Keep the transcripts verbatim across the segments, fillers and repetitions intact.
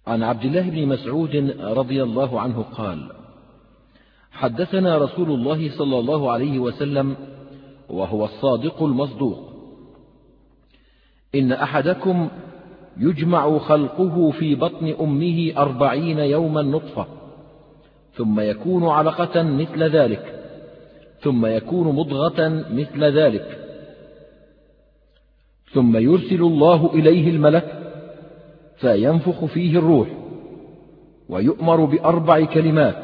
عن عبد الله بن مسعود رضي الله عنه قال: حدثنا رسول الله صلى الله عليه وسلم وهو الصادق المصدوق: إن أحدكم يجمع خلقه في بطن أمه أربعين يوما نطفة، ثم يكون علقة مثل ذلك، ثم يكون مضغة مثل ذلك، ثم يرسل الله إليه الملك فينفخ فيه الروح، ويؤمر بأربع كلمات: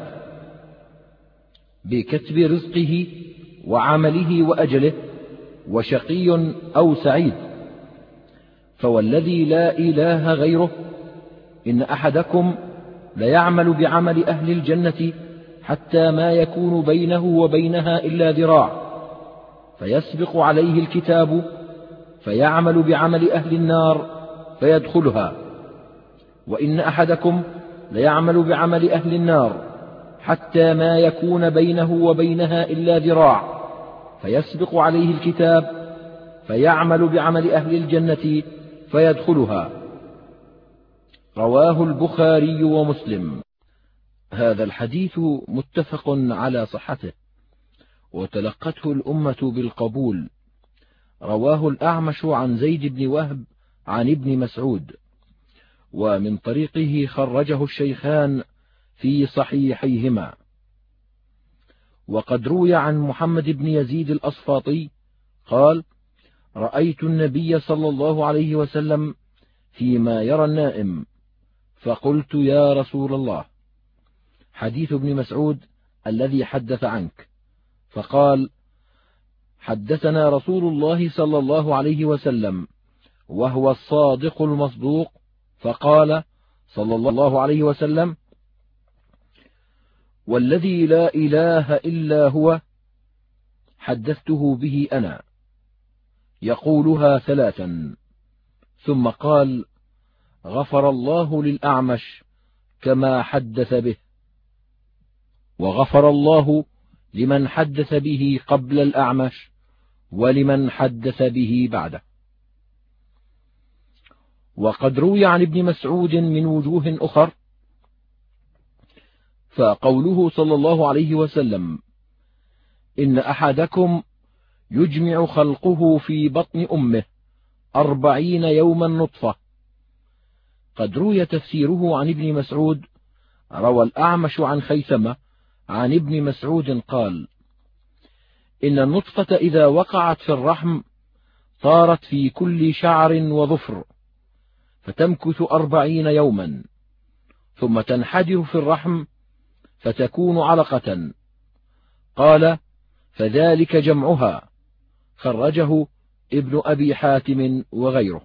بكتب رزقه وعمله وأجله، وشقي أو سعيد. فوالذي لا إله غيره إن أحدكم ليعمل بعمل أهل الجنة حتى ما يكون بينه وبينها إلا ذراع، فيسبق عليه الكتاب فيعمل بعمل أهل النار فيدخلها، وإن أحدكم ليعمل بعمل أهل النار حتى ما يكون بينه وبينها إلا ذراع، فيسبق عليه الكتاب فيعمل بعمل أهل الجنة فيدخلها. رواه البخاري ومسلم. هذا الحديث متفق على صحته، وتلقته الأمة بالقبول. رواه الأعمش عن زيد بن وهب عن ابن مسعود، ومن طريقه خرجه الشيخان في صحيحيهما. وقد روي عن محمد بن يزيد الأصفاطي قال: رأيت النبي صلى الله عليه وسلم فيما يرى النائم، فقلت: يا رسول الله. حديث ابن مسعود الذي حدث عنك. فقال: حدثنا رسول الله صلى الله عليه وسلم وهو الصادق المصدوق. فقال صلى الله عليه وسلم: والذي لا إله إلا هو حدثته به أنا، يقولها ثلاثا. ثم قال: غفر الله للأعمش كما حدث به، وغفر الله لمن حدث به قبل الأعمش ولمن حدث به بعده. وقد روي عن ابن مسعود من وجوه أخر. فقوله صلى الله عليه وسلم: إن أحدكم يجمع خلقه في بطن أمه أربعين يوما نطفة، قد روي تفسيره عن ابن مسعود. روى الأعمش عن خيثمة عن ابن مسعود قال: إن النطفة إذا وقعت في الرحم طارت في كل شعر وظفر، فتمكث أربعين يوما، ثم تنحدر في الرحم فتكون علقة. قال: فذلك جمعها. خرجه ابن أبي حاتم وغيره.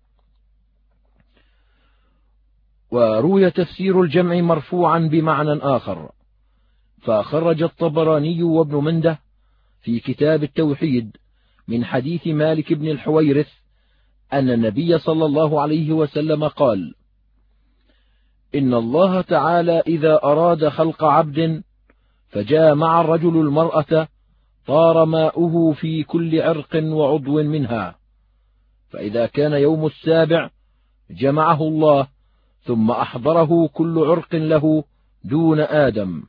وروي تفسير الجمع مرفوعا بمعنى آخر. فخرج الطبراني وابن منده في كتاب التوحيد من حديث مالك بن الحويرث أن النبي صلى الله عليه وسلم قال: إن الله تعالى إذا أراد خلق عبد فجامع الرجل المرأة طار ماؤه في كل عرق وعضو منها، فإذا كان يوم السابع جمعه الله ثم أحضره كل عرق له دون آدم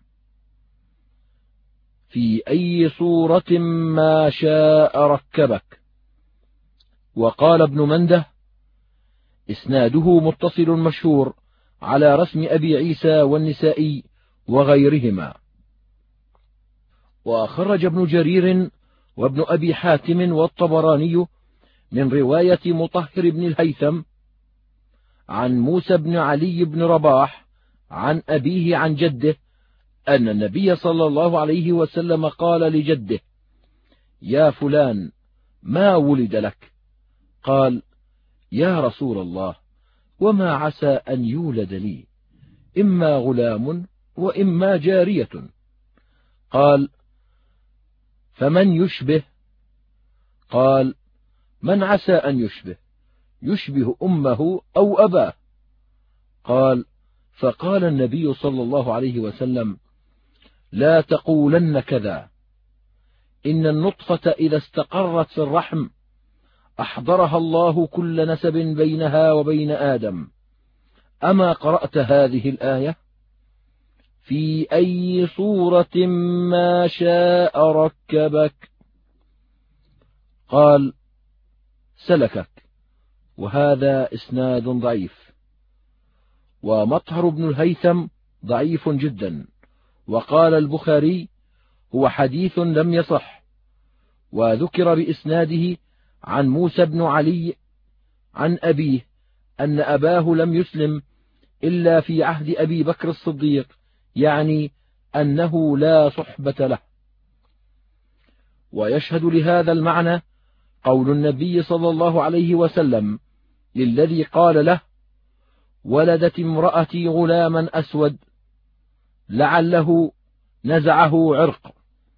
في أي صورة ما شاء ركبك. وقال ابن منده: إسناده متصل مشهور على رسم أبي عيسى والنسائي وغيرهما. وخرج ابن جرير وابن أبي حاتم والطبراني من رواية مطهر بن الهيثم عن موسى بن علي بن رباح عن أبيه عن جده أن النبي صلى الله عليه وسلم قال لجده: يا فلان، ما ولد لك؟ قال: يا رسول الله، وما عسى أن يولد لي؟ إما غلام وإما جارية. قال: فمن يشبه؟ قال: من عسى أن يشبه؟ يشبه أمه أو أباه. قال: فقال النبي صلى الله عليه وسلم: لا تقولن كذا، إن النطفة إذا استقرت في الرحم أحضرها الله كل نسب بينها وبين آدم، أما قرأت هذه الآية؟ في أي صورة ما شاء ركبك. قال: سلكك. وهذا إسناد ضعيف. ومطهر بن الهيثم ضعيف جدا. وقال البخاري: هو حديث لم يصح. وذكر بإسناده عن موسى بن علي عن أبيه أن أباه لم يسلم إلا في عهد أبي بكر الصديق، يعني أنه لا صحبة له. ويشهد لهذا المعنى قول النبي صلى الله عليه وسلم للذي قال له: ولدت امرأتي غلاما أسود لعله نزعه عرق.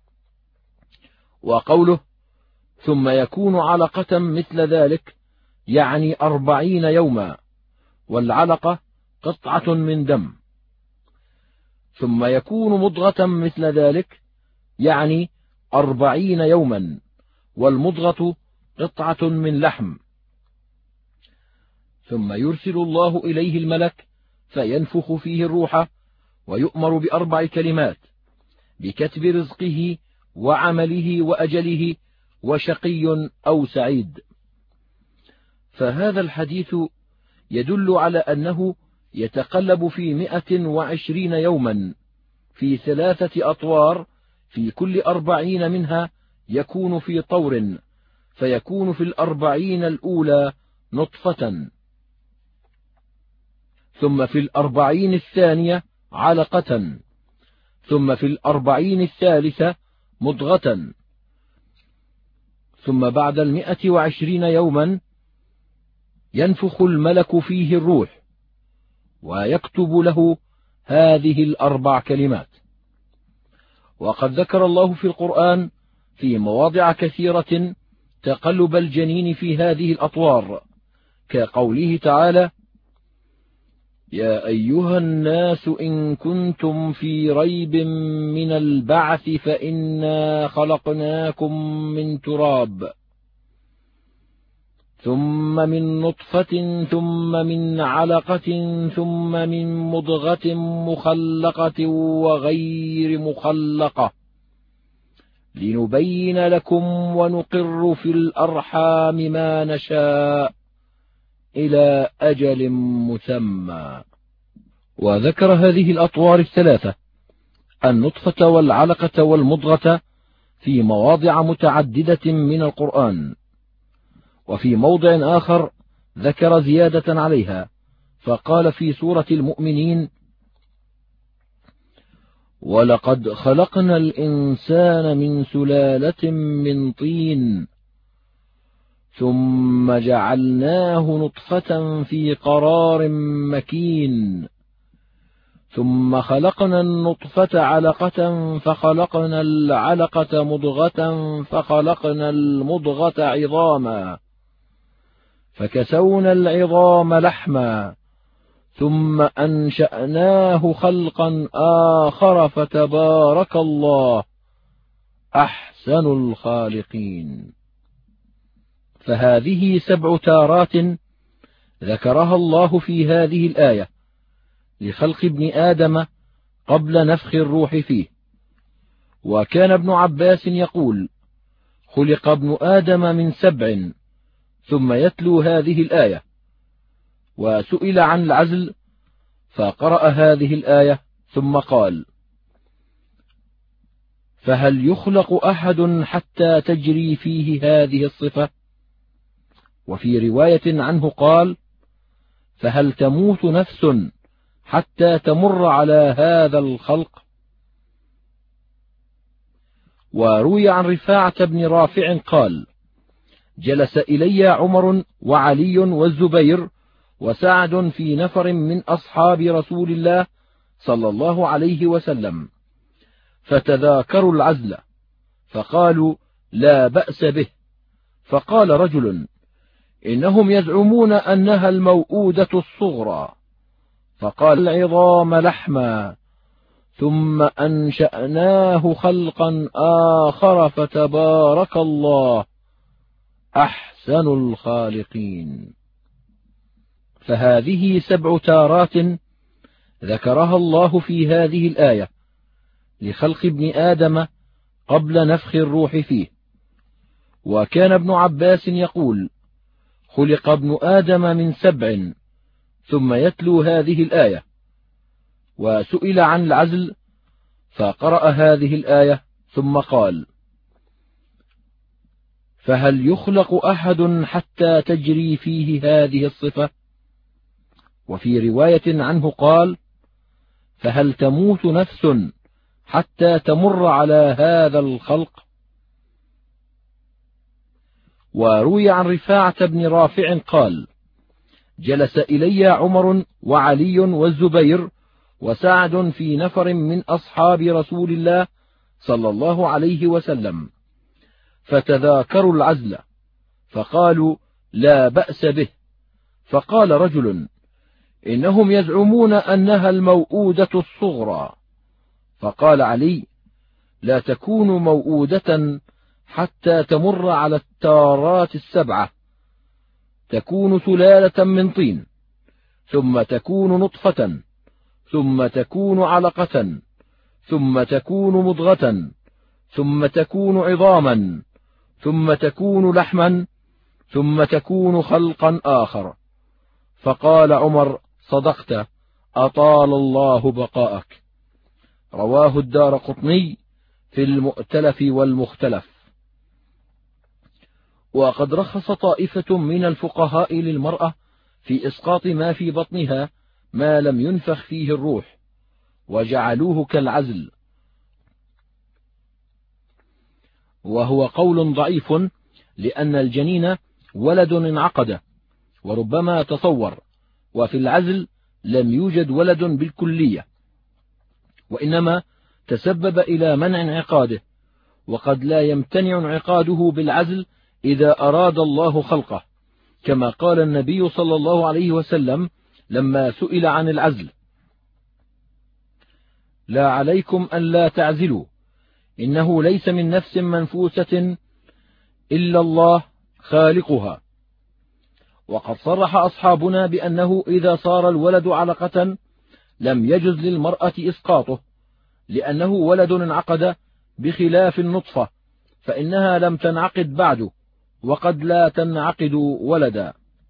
وقوله: ثم يكون علقة مثل ذلك، يعني أربعين يوما، والعلقة قطعة من دم. ثم يكون مضغة مثل ذلك، يعني أربعين يوما، والمضغة قطعة من لحم. ثم يرسل الله إليه الملك فينفخ فيه الروح، ويؤمر بأربع كلمات: بكتب رزقه وعمله وأجله وشقي أو سعيد. فهذا الحديث يدل على أنه يتقلب في مئة وعشرين يوما في ثلاثة أطوار، في كل أربعين منها يكون في طور، فيكون في الأربعين الأولى نطفة، ثم في الأربعين الثانية علقة، ثم في الأربعين الثالثة مضغة، ثم بعد المئة وعشرين يوما ينفخ الملك فيه الروح ويكتب له هذه الأربع كلمات. وقد ذكر الله في القرآن في مواضع كثيرة تقلب الجنين في هذه الأطوار، كقوله تعالى: يا أيها الناس إن كنتم في ريب من البعث فإنا خلقناكم من تراب ثم من نطفة ثم من علقة ثم من مضغة مخلقة وغير مخلقة لنبين لكم ونقر في الأرحام ما نشاء إلى أجل مسمى. وذكر هذه الأطوار الثلاثة، النطفة والعلقة والمضغة، في مواضع متعددة من القرآن. وفي موضع آخر ذكر زيادة عليها، فقال في سورة المؤمنين: ولقد خلقنا الإنسان من سلالة من طين ثم جعلناه نطفة في قرار مكين ثم خلقنا النطفة علقة فخلقنا العلقة مضغة فخلقنا المضغة عظاما فكسونا العظام لحما ثم أنشأناه خلقا آخر فتبارك الله أحسن الخالقين. فهذه سبع تارات ذكرها الله في هذه الآية لخلق ابن آدم قبل نفخ الروح فيه. وكان ابن عباس يقول: خلق ابن آدم من سبع، ثم يتلو هذه الآية. وسئل عن العزل فقرأ هذه الآية ثم قال: فهل يخلق أحد حتى تجري فيه هذه الصفة؟ وفي رواية عنه قال: فهل تموت نفس حتى تمر على هذا الخلق؟ وروي عن رفاعة بن رافع قال: جلس إلي عمر وعلي والزبير وسعد في نفر من أصحاب رسول الله صلى الله عليه وسلم، فتذاكروا العزل، فقالوا: لا بأس به. فقال رجل: إنهم يزعمون أنها الموؤودة الصغرى. فقال: العظام لحما ثم أنشأناه خلقا آخر فتبارك الله أحسن الخالقين. فهذه سبع تارات ذكرها الله في هذه الآية لخلق ابن آدم قبل نفخ الروح فيه. وكان ابن عباس يقول: خلق ابن آدم من سبع، ثم يتلو هذه الآية. وسئل عن العزل فقرأ هذه الآية ثم قال: فهل يخلق أحد حتى تجري فيه هذه الصفة؟ وفي رواية عنه قال: فهل تموت نفس حتى تمر على هذا الخلق؟ وروي عن رفاعة بن رافع قال: جلس إلي عمر وعلي والزبير وسعد في نفر من أصحاب رسول الله صلى الله عليه وسلم، فتذاكروا العزل، فقالوا: لا بأس به. فقال رجل: إنهم يزعمون أنها الموؤودة الصغرى. فقال علي: لا تكون موؤودة حتى تمر على التارات السبعة، تكون سلالة من طين، ثم تكون نطفة، ثم تكون علقة، ثم تكون مضغة، ثم تكون عظاما، ثم تكون لحما، ثم تكون خلقا آخر. فقال عمر: صدقت، أطال الله بقاءك. رواه الدارقطني في المؤتلف والمختلف. وقد رخص طائفة من الفقهاء للمرأة في إسقاط ما في بطنها ما لم ينفخ فيه الروح، وجعلوه كالعزل، وهو قول ضعيف، لأن الجنين ولد انعقد وربما تصور، وفي العزل لم يوجد ولد بالكلية، وإنما تسبب إلى منع انعقاده، وقد لا يمتنع انعقاده بالعزل إذا أراد الله خلقه، كما قال النبي صلى الله عليه وسلم لما سئل عن العزل: لا عليكم أن لا تعزلوا، إنه ليس من نفس منفوسة إلا الله خالقها. وقد صرح أصحابنا بأنه إذا صار الولد علقة لم يجز للمرأة إسقاطه، لأنه ولد انعقد، بخلاف النطفة فإنها لم تنعقد بعد، وقد لا تنعقد ولدا.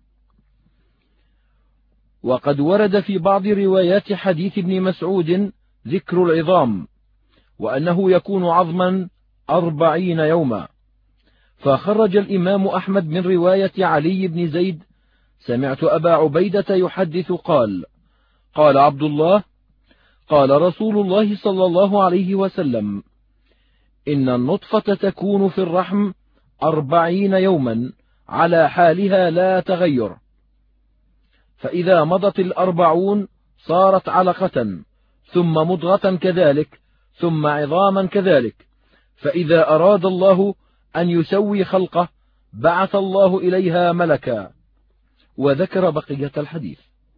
وقد ورد في بعض روايات حديث ابن مسعود ذكر العظام، وأنه يكون عظما أربعين يوما. فخرج الإمام أحمد من رواية علي بن زيد: سمعت أبا عبيدة يحدث قال: قال عبد الله: قال رسول الله صلى الله عليه وسلم: إن النطفة تكون في الرحم أربعين يوما على حالها لا تغير، فإذا مضت الأربعون صارت علقة، ثم مضغة كذلك، ثم عظاما كذلك، فإذا أراد الله أن يسوي خلقه بعث الله إليها ملكا. وذكر بقية الحديث.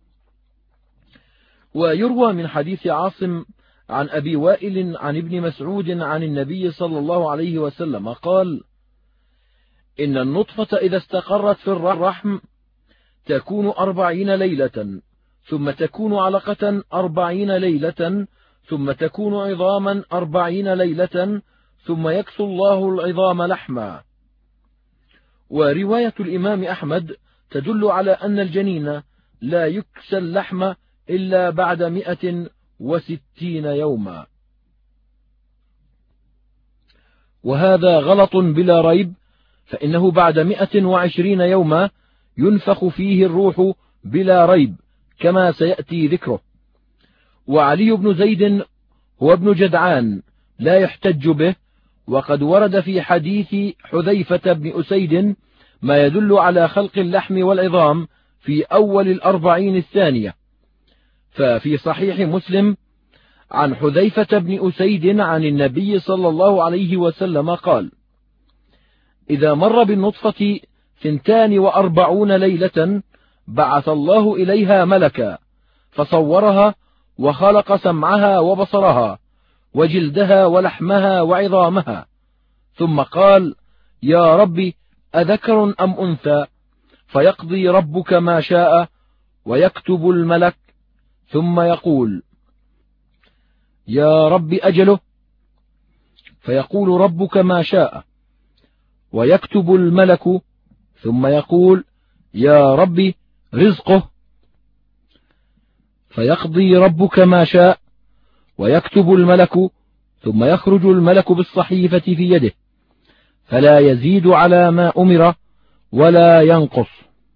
ويروى من حديث عاصم عن أبي وائل عن ابن مسعود عن النبي صلى الله عليه وسلم قال: إن النطفة إذا استقرت في الرحم تكون أربعين ليلة، ثم تكون علقة أربعين ليلة، ثم تكون عظاما أربعين ليلة، ثم يكسو الله العظام لحما. ورواية الإمام أحمد تدل على أن الجنين لا يكسى اللحم إلا بعد مئة وستين يوما، وهذا غلط بلا ريب، فإنه بعد مئة وعشرين يوما ينفخ فيه الروح بلا ريب، كما سيأتي ذكره. وعلي بن زيد هو ابن جدعان لا يحتج به، وقد ورد في حديث حذيفة بن أسيد ما يدل على خلق اللحم والعظام في أول الأربعين الثانية. ففي صحيح مسلم عن حذيفة بن أسيد عن النبي صلى الله عليه وسلم قال: إذا مر بالنطفة ثنتان وأربعون ليلة بعث الله إليها ملكا، فصورها وخلق سمعها وبصرها وجلدها ولحمها وعظامها، ثم قال: يا رب أذكر أم أنثى؟ فيقضي ربك ما شاء، ويكتب الملك، ثم يقول: يا رب أجله، فيقول ربك ما شاء. ويكتب الملك، ثم يقول: يا رب رزقه، فيقضي ربك ما شاء. ويكتب الملك، ثم يخرج الملك بالصحيفة في يده، فلا يزيد على ما أمر ولا ينقص.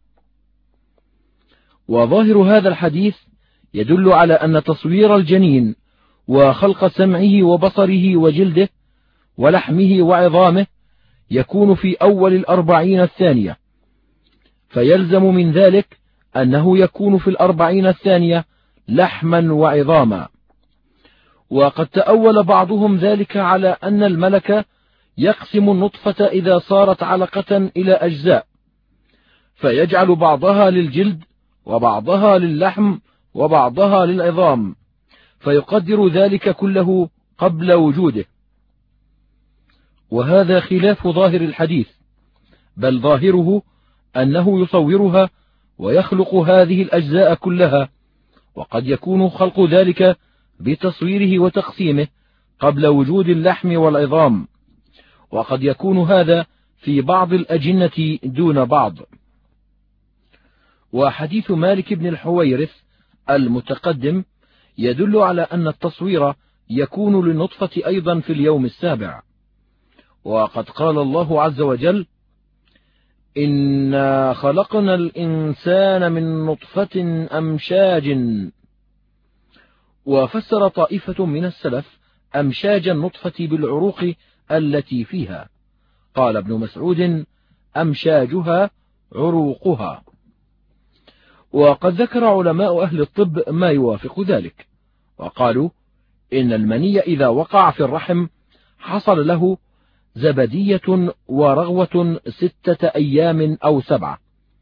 وظاهر هذا الحديث يدل على أن تصوير الجنين وخلق سمعه وبصره وجلده ولحمه وعظامه يكون في أول الأربعين الثانية، فيلزم من ذلك أنه يكون في الأربعين الثانية لحما وعظاما. وقد تأول بعضهم ذلك على أن الملك يقسم النطفة إذا صارت علقة إلى أجزاء، فيجعل بعضها للجلد وبعضها للحم وبعضها للعظام، فيقدر ذلك كله قبل وجوده. وهذا خلاف ظاهر الحديث، بل ظاهره أنه يصورها ويخلق هذه الأجزاء كلها، وقد يكون خلق ذلك بتصويره وتقسيمه قبل وجود اللحم والعظام، وقد يكون هذا في بعض الأجنة دون بعض. وحديث مالك بن الحويرث المتقدم يدل على أن التصوير يكون للنطفة أيضا في اليوم السابع. وقد قال الله عز وجل: إنا خلقنا الإنسان من نطفة أمشاج. وفسر طائفة من السلف أمشاج النطفة بالعروق التي فيها، قال ابن مسعود: أمشاجها عروقها. وقد ذكر علماء أهل الطب ما يوافق ذلك، وقالوا إن المني إذا وقع في الرحم حصل له زبدية ورغوة ستة أيام أو سبعة،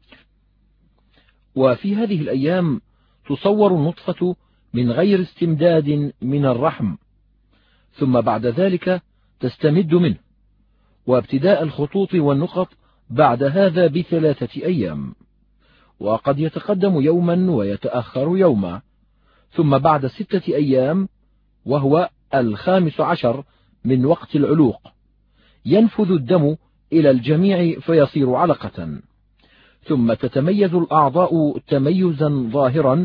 وفي هذه الأيام تصور النطفة من غير استمداد من الرحم، ثم بعد ذلك تستمد منه، وابتداء الخطوط والنقط بعد هذا بثلاثة أيام، وقد يتقدم يوما ويتأخر يوما، ثم بعد ستة أيام وهو الخامس عشر من وقت العلوق ينفذ الدم إلى الجميع فيصير علقة، ثم تتميز الأعضاء تميزا ظاهرا،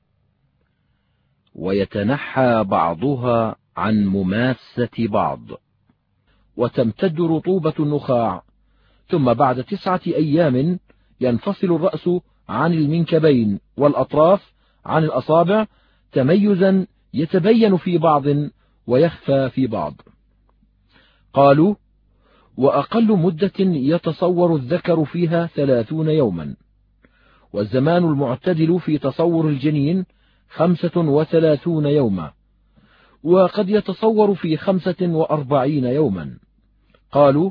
ويتنحى بعضها عن مماسة بعض، وتمتد رطوبة النخاع، ثم بعد تسعة أيام ينفصل الرأس عن المنكبين والأطراف عن الأصابع تميزا يتبين في بعض ويخفى في بعض. قالوا: وأقل مدة يتصور الذكر فيها ثلاثون يوما، والزمان المعتدل في تصور الجنين خمسة وثلاثون يوما، وقد يتصور في خمسة وأربعين يوما. قالوا: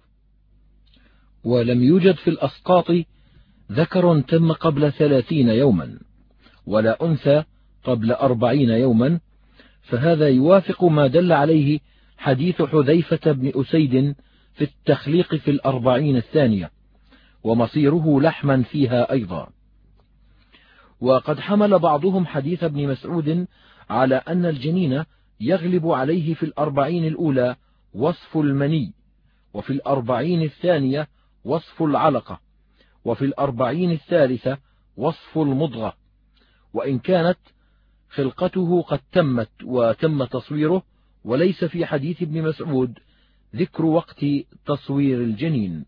ولم يوجد في الأسقاط ذكر تم قبل ثلاثين يوما ولا أنثى قبل أربعين يوما، فهذا يوافق ما دل عليه حديث حذيفة بن أسيد في التخليق في الأربعين الثانية، ومصيره لحما فيها أيضا. وقد حمل بعضهم حديث ابن مسعود على أن الجنين يغلب عليه في الأربعين الأولى وصف المني، وفي الأربعين الثانية وصف العلقة، وفي الأربعين الثالثة وصف المضغة، وإن كانت خلقته قد تمت وتم تصويره، وليس في حديث ابن مسعود ذكر وقت تصوير الجنين.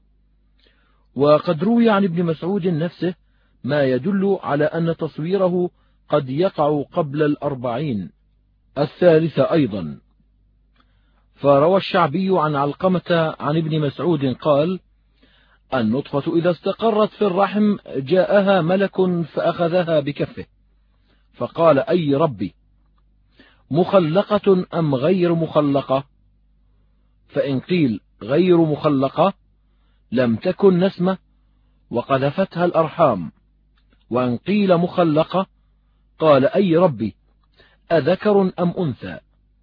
وقد روي عن ابن مسعود نفسه ما يدل على أن تصويره قد يقع قبل الأربعين الثالثة أيضا. فروى الشعبي عن علقمة عن ابن مسعود قال: النطفة إذا استقرت في الرحم جاءها ملك فأخذها بكفه فقال: أي ربي، مخلقة أم غير مخلقة؟ فإن قيل غير مخلقة لم تكن نسمة وقذفتها الأرحام، وإن قيل مخلقة قال: أي ربي، أذكر أم أنثى؟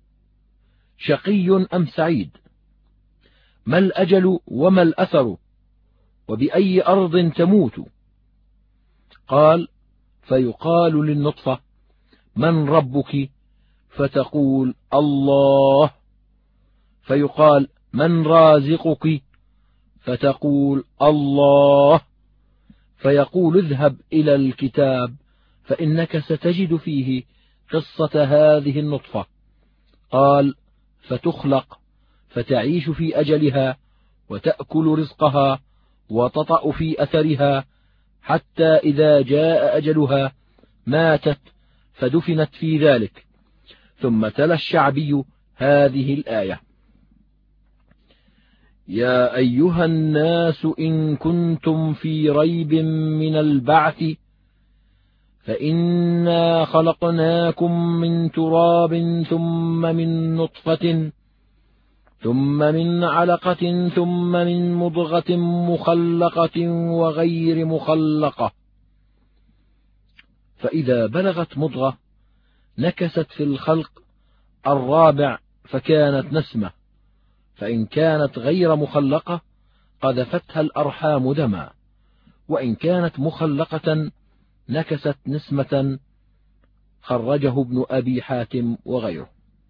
شقي أم سعيد؟ ما الأجل وما الأثر؟ وبأي أرض تموت؟ قال: فيقال للنطفة: من ربك؟ فتقول: الله. فيقال: من رازقك؟ فتقول: الله. فيقول: اذهب إلى الكتاب فإنك ستجد فيه قصة هذه النطفة. قال: فتخلق فتعيش في أجلها وتأكل رزقها وتطأ في أثرها، حتى إذا جاء أجلها ماتت فدفنت في ذلك. ثم تلا الشعبي هذه الآية: يا أيها الناس إن كنتم في ريب من البعث فإنا خلقناكم من تراب ثم من نطفة ثم من علقة ثم من مضغة مخلقة وغير مخلقة، فإذا بلغت مضغة نكست في الخلق الرابع فكانت نسمة، فإن كانت غير مخلقة قذفتها الأرحام دما، وإن كانت مخلقة نكست نسمة. خرجه ابن أبي حاتم وغيره.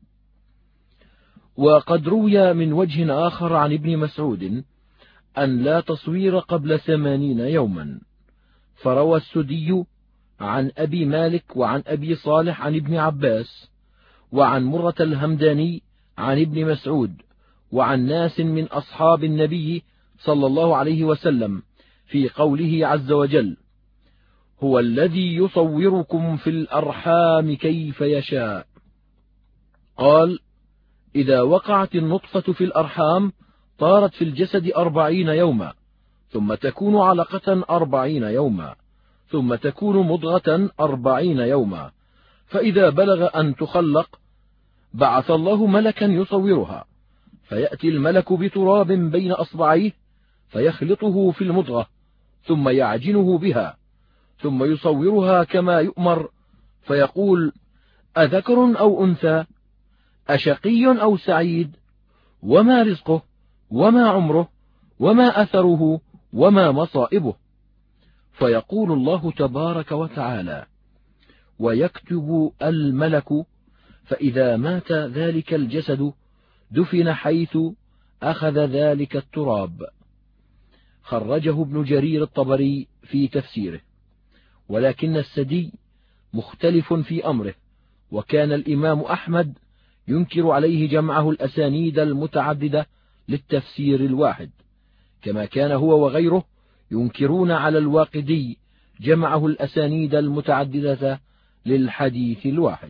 وقد روي من وجه آخر عن ابن مسعود أن لا تصوير قبل ثمانين يوما، فروى السدي عن أبي مالك وعن أبي صالح عن ابن عباس وعن مرة الهمداني عن ابن مسعود وعن ناس من أصحاب النبي صلى الله عليه وسلم في قوله عز وجل: هو الذي يصوركم في الأرحام كيف يشاء. قال: إذا وقعت النطفة في الأرحام طارت في الجسد أربعين يوما، ثم تكون علقة أربعين يوما، ثم تكون مضغة أربعين يوما، فإذا بلغ أن تخلق بعث الله ملكا يصورها، فيأتي الملك بتراب بين أصبعيه فيخلطه في المضغة ثم يعجنه بها، ثم يصورها كما يؤمر، فيقول: أذكر أو أنثى؟ أشقي أو سعيد؟ وما رزقه؟ وما عمره؟ وما أثره؟ وما مصائبه؟ فيقول الله تبارك وتعالى: ويكتب الملك، فإذا مات ذلك الجسد دفن حيث أخذ ذلك التراب. خرجه ابن جرير الطبري في تفسيره. ولكن السدي مختلف في أمره، وكان الإمام أحمد ينكر عليه جمعه الأسانيد المتعددة للتفسير الواحد، كما كان هو وغيره ينكرون على الواقدي جمعه الأسانيد المتعددة للحديث الواحد.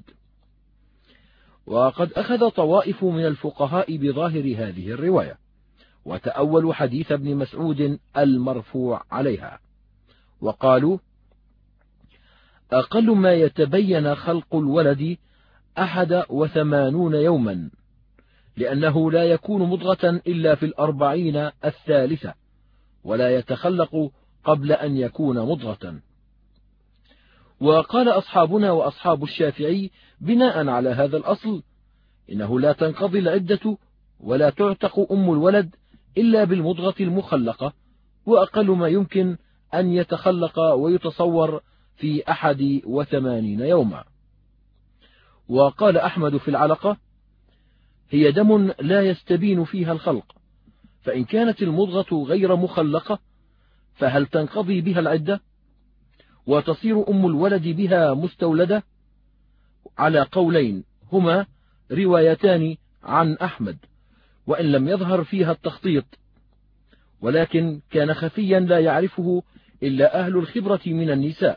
وقد أخذ طوائف من الفقهاء بظاهر هذه الرواية، وتأولوا حديث ابن مسعود المرفوع عليها، وقالوا: أقل ما يتبين خلق الولد أحد وثمانون يوما، لأنه لا يكون مضغة إلا في الأربعين الثالثة، ولا يتخلق قبل أن يكون مضغة. وقال أصحابنا وأصحاب الشافعي بناء على هذا الأصل: إنه لا تنقضي العدة ولا تعتق أم الولد إلا بالمضغة المخلقة، وأقل ما يمكن أن يتخلق ويتصور في أحد وثمانين يوما. وقال أحمد في العلقة: هي دم لا يستبين فيها الخلق، فإن كانت المضغة غير مخلقة فهل تنقضي بها العدة وتصير أم الولد بها مستولدة؟ على قولين هما روايتان عن أحمد، وإن لم يظهر فيها التخطيط، ولكن كان خفيا لا يعرفه إلا أهل الخبرة من النساء،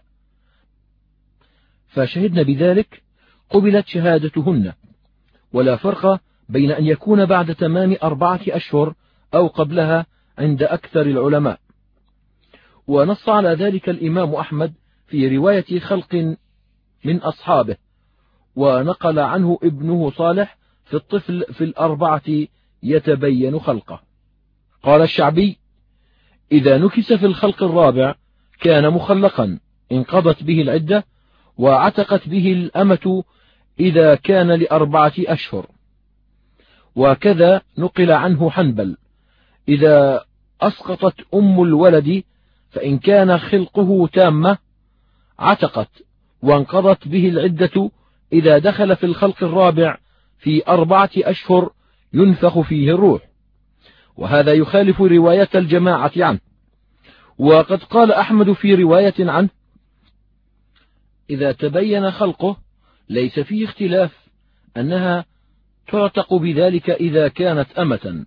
فشهدن بذلك قبلت شهادتهن، ولا فرق بين أن يكون بعد تمام أربعة أشهر أو قبلها عند أكثر العلماء. ونص على ذلك الإمام أحمد في رواية خلق من أصحابه، ونقل عنه ابنه صالح في الطفل في الأربعة يتبين خلقه. قال الشعبي: إذا نكس في الخلق الرابع كان مخلقا انقضت به العدة، وعتقت به الأمة إذا كان لأربعة أشهر. وكذا نقل عنه حنبل: إذا أسقطت أم الولد فإن كان خلقه تامة عتقت وانقضت به العدة إذا دخل في الخلق الرابع في أربعة أشهر ينفخ فيه الروح، وهذا يخالف رواية الجماعة عنه. وقد قال أحمد في رواية عنه: إذا تبين خلقه ليس فيه اختلاف أنها تعتق بذلك إذا كانت أمة.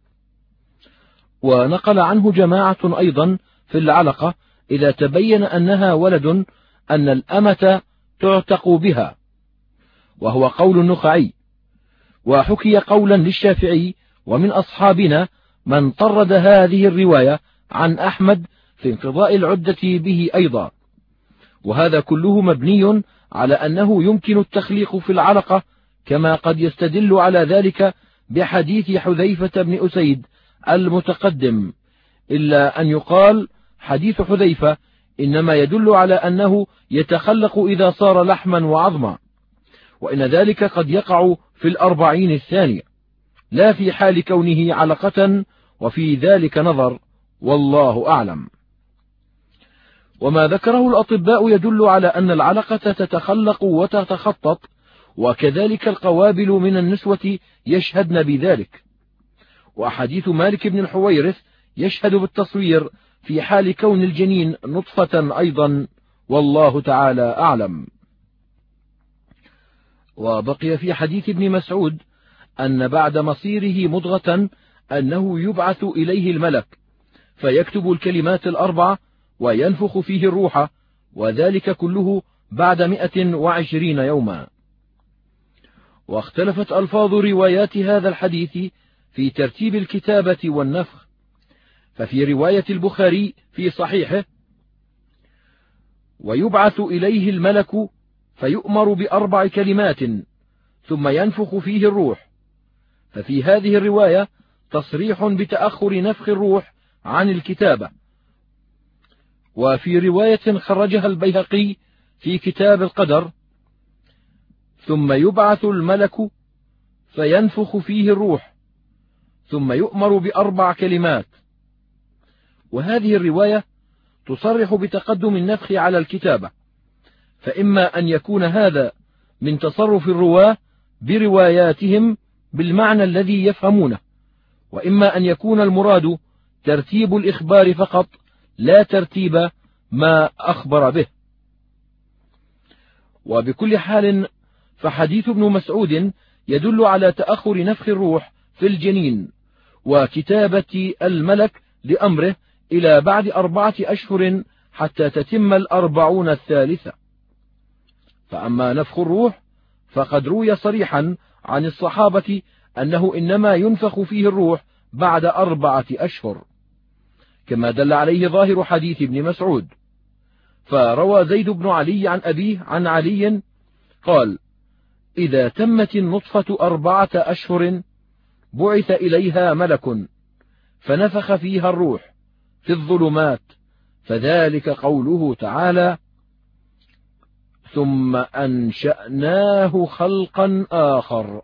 ونقل عنه جماعة أيضا في العلقة إذا تبين أنها ولد أن الأمة تعتق بها، وهو قول النخعي. وحكي قولا للشافعي ومن أصحابنا من طرد هذه الرواية عن أحمد في انقضاء العدة به أيضا، وهذا كله مبني على أنه يمكن التخليق في العلقة، كما قد يستدل على ذلك بحديث حذيفة بن أسيد المتقدم، إلا أن يقال حديث حذيفة إنما يدل على أنه يتخلق إذا صار لحما وعظما، وإن ذلك قد يقع في الأربعين الثانية لا في حال كونه علقة، وفي ذلك نظر والله أعلم. وما ذكره الأطباء يدل على أن العلقة تتخلق وتتخطط، وكذلك القوابل من النسوة يشهدن بذلك، وأحاديث مالك بن الحويرث يشهد بالتصوير في حال كون الجنين نطفة أيضا، والله تعالى أعلم. وبقي في حديث ابن مسعود أن بعد مصيره مضغة أنه يبعث إليه الملك فيكتب الكلمات الأربعة وينفخ فيه الروح، وذلك كله بعد مئة وعشرين يوما. واختلفت ألفاظ روايات هذا الحديث في ترتيب الكتابة والنفخ، ففي رواية البخاري في صحيحه: ويبعث إليه الملك فيؤمر بأربع كلمات ثم ينفخ فيه الروح، ففي هذه الرواية تصريح بتأخر نفخ الروح عن الكتابة. وفي رواية خرجها البيهقي في كتاب القدر: ثم يبعث الملك فينفخ فيه الروح ثم يؤمر بأربع كلمات. وهذه الرواية تصرح بتقدم النفخ على الكتابة، فإما أن يكون هذا من تصرف الرواة برواياتهم بالمعنى الذي يفهمونه، وإما أن يكون المراد ترتيب الإخبار فقط لا ترتيب ما أخبر به. وبكل حال فحديث ابن مسعود يدل على تأخر نفخ الروح في الجنين وكتابة الملك لأمره إلى بعد أربعة أشهر حتى تتم الأربعون الثالثة. فأما نفخ الروح فقد روي صريحا عن الصحابة أنه إنما ينفخ فيه الروح بعد أربعة أشهر، كما دل عليه ظاهر حديث ابن مسعود. فروى زيد بن علي عن أبيه عن علي قال: إذا تمت النطفة أربعة أشهر بعث إليها ملك فنفخ فيها الروح في الظلمات، فذلك قوله تعالى: ثم أنشأناه خلقا آخر.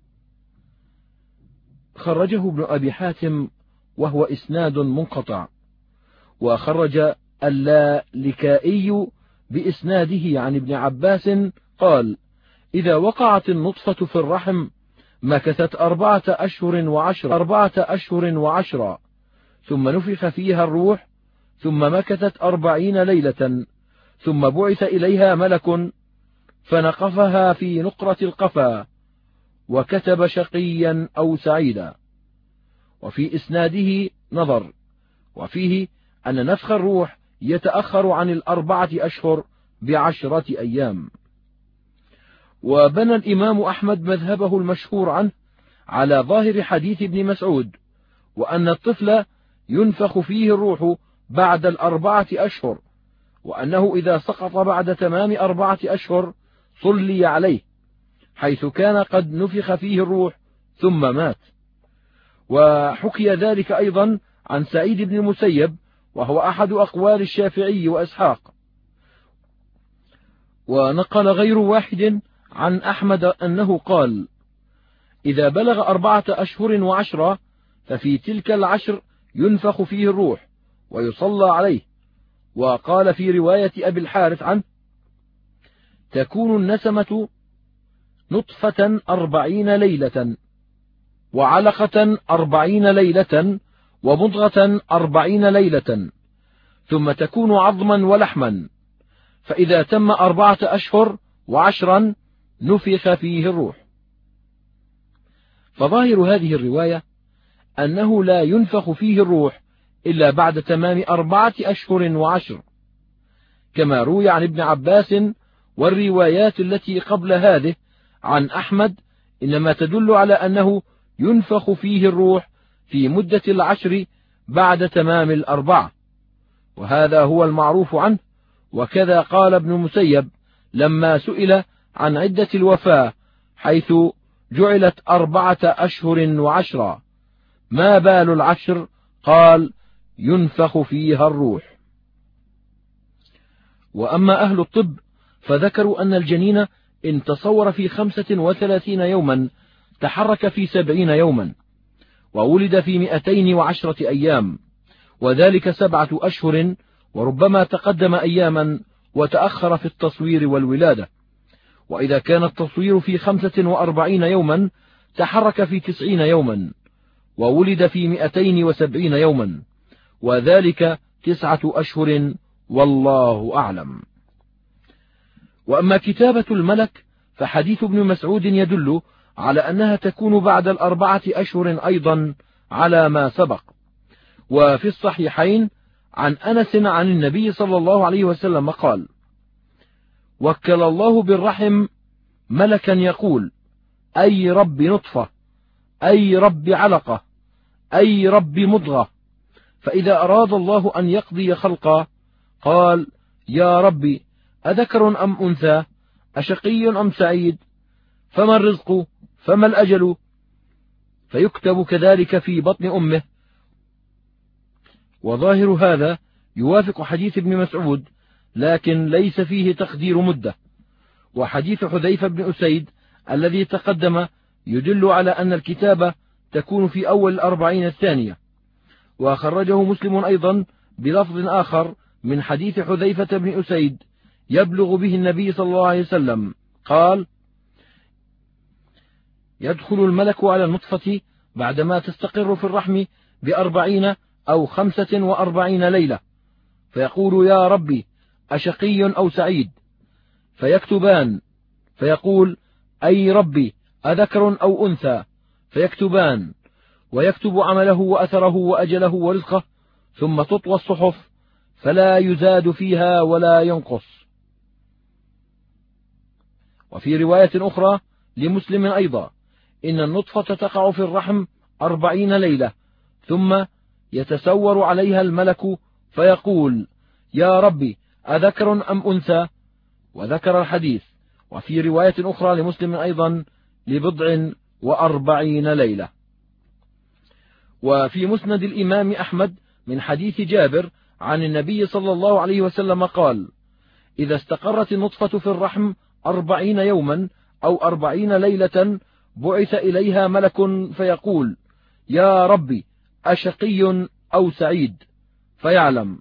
خرجه ابن أبي حاتم وهو إسناد منقطع، وخرج اللالكائي بإسناده عن ابن عباس قال: إذا وقعت النطفة في الرحم مكثت أربعة أشهر وعشرة أربعة أشهر وعشرة ثم نفخ فيها الروح ثم مكثت أربعين ليلة ثم بعث إليها ملك فنقفها في نقرة القفا وكتب شقيا أو سعيدا. وفي إسناده نظر، وفيه أن نفخ الروح يتأخر عن الأربعة أشهر بعشرة أيام. وبنى الإمام أحمد مذهبه المشهور عنه على ظاهر حديث ابن مسعود، وأن الطفل ينفخ فيه الروح بعد الأربعة أشهر، وأنه إذا سقط بعد تمام أربعة أشهر صلي عليه، حيث كان قد نفخ فيه الروح ثم مات. وحكي ذلك أيضا عن سعيد بن المسيب، وهو أحد أقوال الشافعي وإسحاق. ونقل غير واحد عن أحمد أنه قال: إذا بلغ أربعة أشهر وعشرة ففي تلك العشر ينفخ فيه الروح ويصلى عليه، وقال في رواية أبي الحارث عنه: تكون النسمة نطفة أربعين ليلة، وعلقة أربعين ليلة، ومضغة أربعين ليلة، ثم تكون عظما ولحما، فإذا تم أربعة أشهر وعشرا نفخ فيه الروح. فظاهر هذه الرواية أنه لا ينفخ فيه الروح إلا بعد تمام أربعة أشهر وعشر، كما روي عن ابن عباس، والروايات التي قبل هذه عن أحمد إنما تدل على أنه ينفخ فيه الروح في مدة العشر بعد تمام الأربعة، وهذا هو المعروف عنه. وكذا قال ابن المسيب لما سئل عن عدة الوفاة حيث جعلت أربعة أشهر وعشرا: ما بال العشر؟ قال: ينفخ فيها الروح. وأما أهل الطب فذكروا أن الجنين إن تصور في خمسة وثلاثين يوما تحرك في سبعين يوما، وولد في مئتين وعشرة أيام، وذلك سبعة أشهر، وربما تقدم أياما وتأخر في التصوير والولادة. وإذا كان التصوير في خمسة وأربعين يوما تحرك في تسعين يوما، وولد في مئتين وسبعين يوما، وذلك تسعة أشهر، والله أعلم. وأما كتابة الملك فحديث ابن مسعود يدل على أنها تكون بعد الأربعة أشهر أيضا على ما سبق. وفي الصحيحين عن أنس عن النبي صلى الله عليه وسلم قال: وكل الله بالرحم ملكا يقول: أي رب نطفة، أي رب علقة، أي رب مضغة، فإذا أراد الله أن يقضي خلقا قال: يا ربي أذكر أم أنثى، أشقي أم سعيد، فما الرزق، فما الأجل، فيكتب كذلك في بطن أمه. وظاهر هذا يوافق حديث ابن مسعود، لكن ليس فيه تقدير مدة. وحديث حذيفة بن أسيد الذي تقدم يدل على أن الكتابة تكون في أول الأربعين الثانية. وخرجه مسلم أيضا بلفظ آخر من حديث حذيفة بن أسيد يبلغ به النبي صلى الله عليه وسلم قال: يدخل الملك على النطفة بعدما تستقر في الرحم بأربعين أو خمسة وأربعين ليلة، فيقول: يا ربي أشقي أو سعيد، فيكتبان، فيقول: أي ربي أذكر أو أنثى، فيكتبان، ويكتب عمله وأثره وأجله ورزقه، ثم تطوى الصحف فلا يزاد فيها ولا ينقص. وفي رواية أخرى لمسلم أيضا: إن النطفة تقع في الرحم أربعين ليلة، ثم يتسور عليها الملك فيقول: يا ربي أذكر أم أنثى، وذكر الحديث. وفي رواية أخرى لمسلم أيضا: لبضع وأربعين ليلة. وفي مسند الإمام أحمد من حديث جابر عن النبي صلى الله عليه وسلم قال: إذا استقرت النطفة في الرحم أربعين يوما أو أربعين ليلة بعث إليها ملك فيقول: يا ربي أشقي أو سعيد، فيعلم.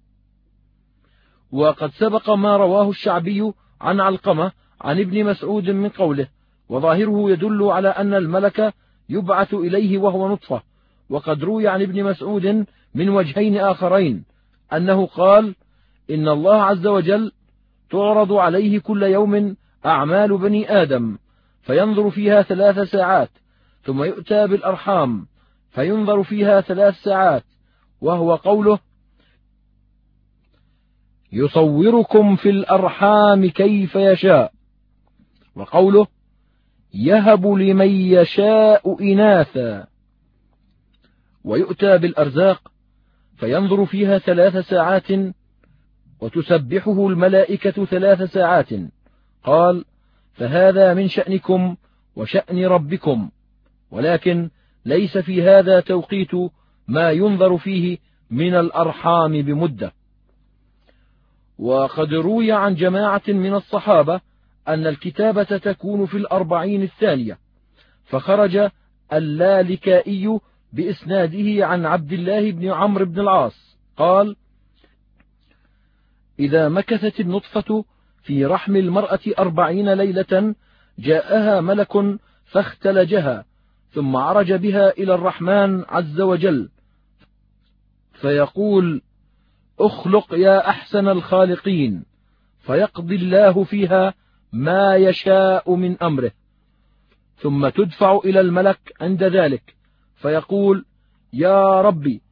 وقد سبق ما رواه الشعبي عن علقمة عن ابن مسعود من قوله، وظاهره يدل على أن الملك يبعث إليه وهو نطفة. وقد روي عن ابن مسعود من وجهين آخرين أنه قال: إن الله عز وجل تعرض عليه كل يوم أعمال بني آدم فينظر فيها ثلاث ساعات، ثم يؤتى بالأرحام فينظر فيها ثلاث ساعات، وهو قوله: يصوركم في الأرحام كيف يشاء، وقوله: يهب لمن يشاء إناثا. ويؤتى بالأرزاق فينظر فيها ثلاث ساعات، وتسبحه الملائكة ثلاث ساعات. قال: فهذا من شأنكم وشأن ربكم، ولكن ليس في هذا توقيت ما ينظر فيه من الأرحام بمدة. وقد روي عن جماعة من الصحابة أن الكتابة تكون في الأربعين الثانية، فخرج اللالكائي بإسناده عن عبد الله بن عمرو بن العاص قال: إذا مكثت النطفة في رحم المرأة أربعين ليلة جاءها ملك فاختلجها، ثم عرج بها إلى الرحمن عز وجل فيقول: اخلق يا أحسن الخالقين، فيقضي الله فيها ما يشاء من أمره، ثم تدفع إلى الملك عند ذلك فيقول: يا ربي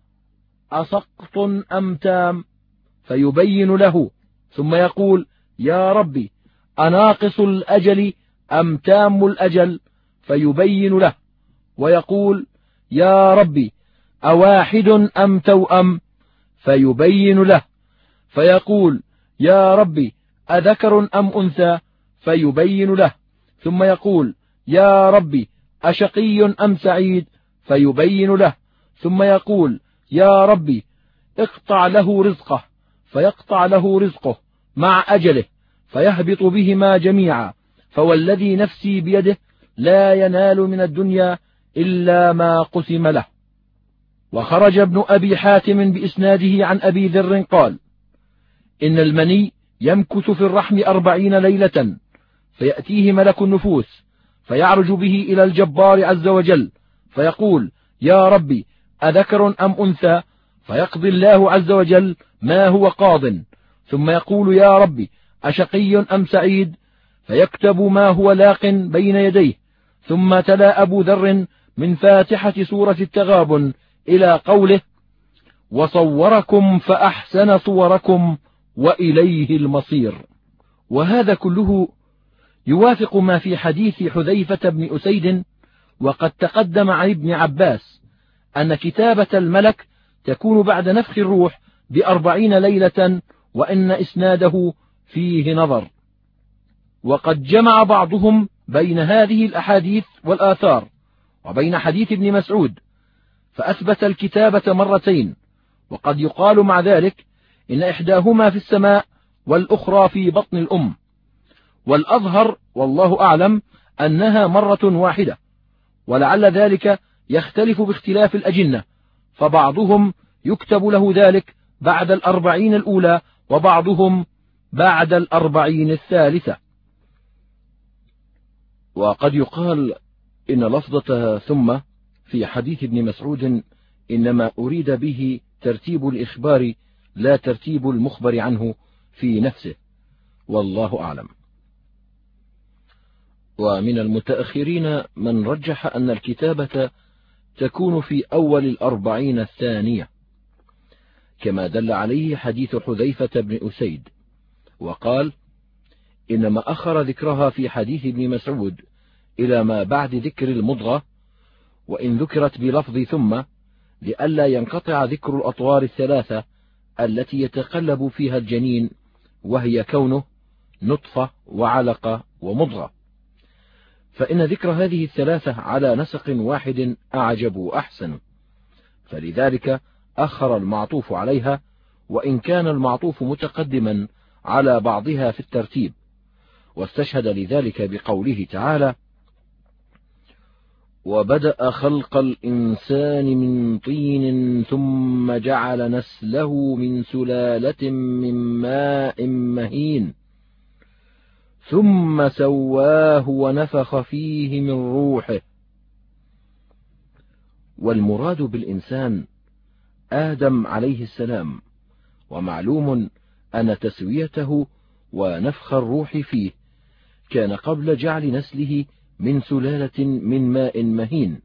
أسقط أم تام؟ فيبين له، ثم يقول: يا ربي أناقص الأجل أم تام الأجل؟ فيبين له، ويقول: يا ربي أواحد أم توأم؟ فيبين له، فيقول: يا ربي أذكر أم أنثى؟ فيبين له، ثم يقول: يا ربي أشقي أم سعيد؟ فيبين له، ثم يقول: يا ربي اقطع له رزقه، فيقطع له رزقه مع أجله، فيهبط بهما جميعا، فوالذي نفسي بيده لا ينال من الدنيا إلا ما قسم له. وخرج ابن أبي حاتم بإسناده عن أبي ذر قال: إن المني يمكث في الرحم أربعين ليلة، فيأتيه ملك النفوس فيعرج به إلى الجبار عز وجل فيقول: يا ربي أذكر أم أنثى؟ فيقضي الله عز وجل ما هو قاض، ثم يقول: يا ربي أشقي أم سعيد؟ فيكتب ما هو لاق بين يديه. ثم تلا أبو ذر من فاتحة سورة التغابن إلى قوله: وصوركم فأحسن صوركم وإليه المصير. وهذا كله يوافق ما في حديث حذيفة بن أسيد، وقد تقدم عن ابن عباس أن كتابة الملك تكون بعد نفخ الروح بأربعين ليلة، وإن إسناده فيه نظر. وقد جمع بعضهم بين هذه الأحاديث والآثار وبين حديث ابن مسعود فأثبت الكتابة مرتين، وقد يقال مع ذلك إن إحداهما في السماء والأخرى في بطن الأم، والأظهر والله أعلم أنها مرة واحدة، ولعل ذلك يختلف باختلاف الأجنة، فبعضهم يكتب له ذلك بعد الأربعين الأولى، وبعضهم بعد الأربعين الثالثة. وقد يقال إن لفظة ثم في حديث ابن مسعود إنما أريد به ترتيب الإخبار لا ترتيب المخبر عنه في نفسه، والله أعلم. ومن المتأخرين من رجح أن الكتابة تكون في أول الأربعين الثانية، كما دل عليه حديث حذيفة بن أسيد، وقال: إنما أخر ذكرها في حديث ابن مسعود إلى ما بعد ذكر المضغة، وإن ذكرت بلفظ ثم لئلا ينقطع ذكر الأطوار الثلاثة التي يتقلب فيها الجنين، وهي كونه نطفة وعلقة ومضغة، فإن ذكر هذه الثلاثة على نسق واحد أعجب وأحسن، فلذلك أخر المعطوف عليها، وإن كان المعطوف متقدما على بعضها في الترتيب، واستشهد لذلك بقوله تعالى: وبدأ خلق الإنسان من طين ثم جعل نسله من سلالة من ماء مهين ثم سواه ونفخ فيه من روحه. والمراد بالإنسان آدم عليه السلام، ومعلوم أن تسويته ونفخ الروح فيه كان قبل جعل نسله من سلالة من ماء مهين،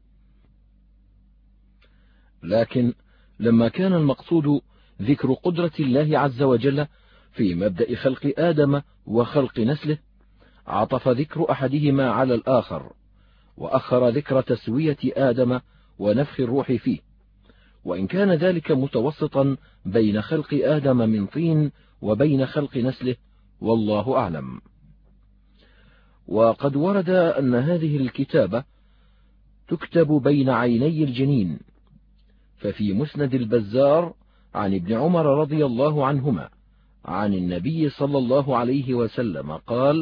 لكن لما كان المقصود ذكر قدرة الله عز وجل في مبدأ خلق آدم وخلق نسله، عطف ذكر أحدهما على الآخر، وأخر ذكر تسوية آدم ونفخ الروح فيه، وإن كان ذلك متوسطا بين خلق آدم من طين وبين خلق نسله، والله أعلم. وقد ورد أن هذه الكتابة تكتب بين عيني الجنين، ففي مسند البزار عن ابن عمر رضي الله عنهما عن النبي صلى الله عليه وسلم قال: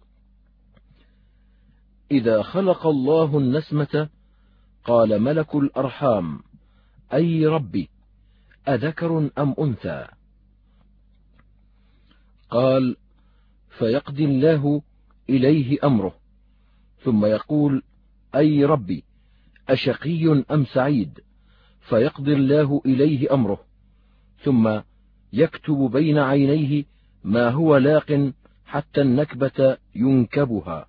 إذا خلق الله النسمة قال ملك الأرحام: أي ربي أذكر أم أنثى؟ قال: فيقضي الله إليه أمره، ثم يقول: أي ربي، أشقي أم سعيد؟ فيقضي الله إليه أمره، ثم يكتب بين عينيه ما هو لاق حتى النكبة ينكبها.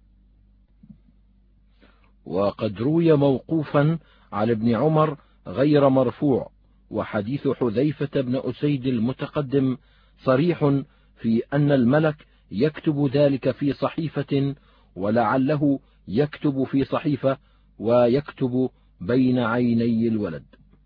وقد روي موقوفا على ابن عمر غير مرفوع، وحديث حذيفة بن أسيد المتقدم صريح في أن الملك يكتب ذلك في صحيفة، ولعله يكتب في صحيفة ويكتب بين عيني الولد.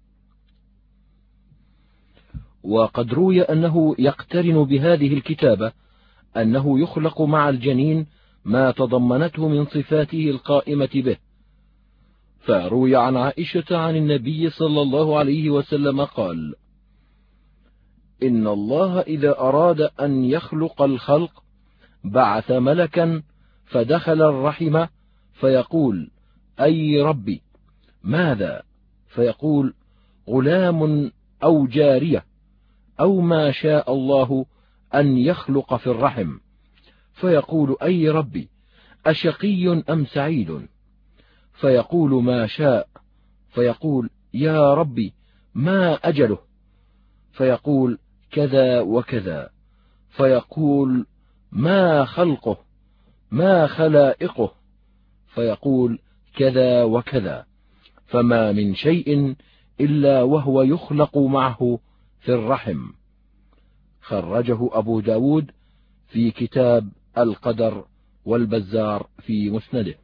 وقد روي أنه يقترن بهذه الكتابة أنه يخلق مع الجنين ما تضمنته من صفاته القائمة به. فروي عن عائشة عن النبي صلى الله عليه وسلم قال: إن الله إذا أراد أن يخلق الخلق بعث ملكا فدخل الرحم فيقول: أي ربي، ماذا؟ فيقول: غلام أو جارية أو ما شاء الله أن يخلق في الرحم. فيقول: أي ربي، أشقي أم سعيد؟ فيقول: ما شاء. فيقول: يا ربي، ما أجله؟ فيقول: كذا وكذا. فيقول: ما خلقه؟ ما خلائقه؟ فيقول: كذا وكذا. فما من شيء إلا وهو يخلق معه في الرحم. خرجه أبو داود في كتاب القدر، والبزار في مسنده.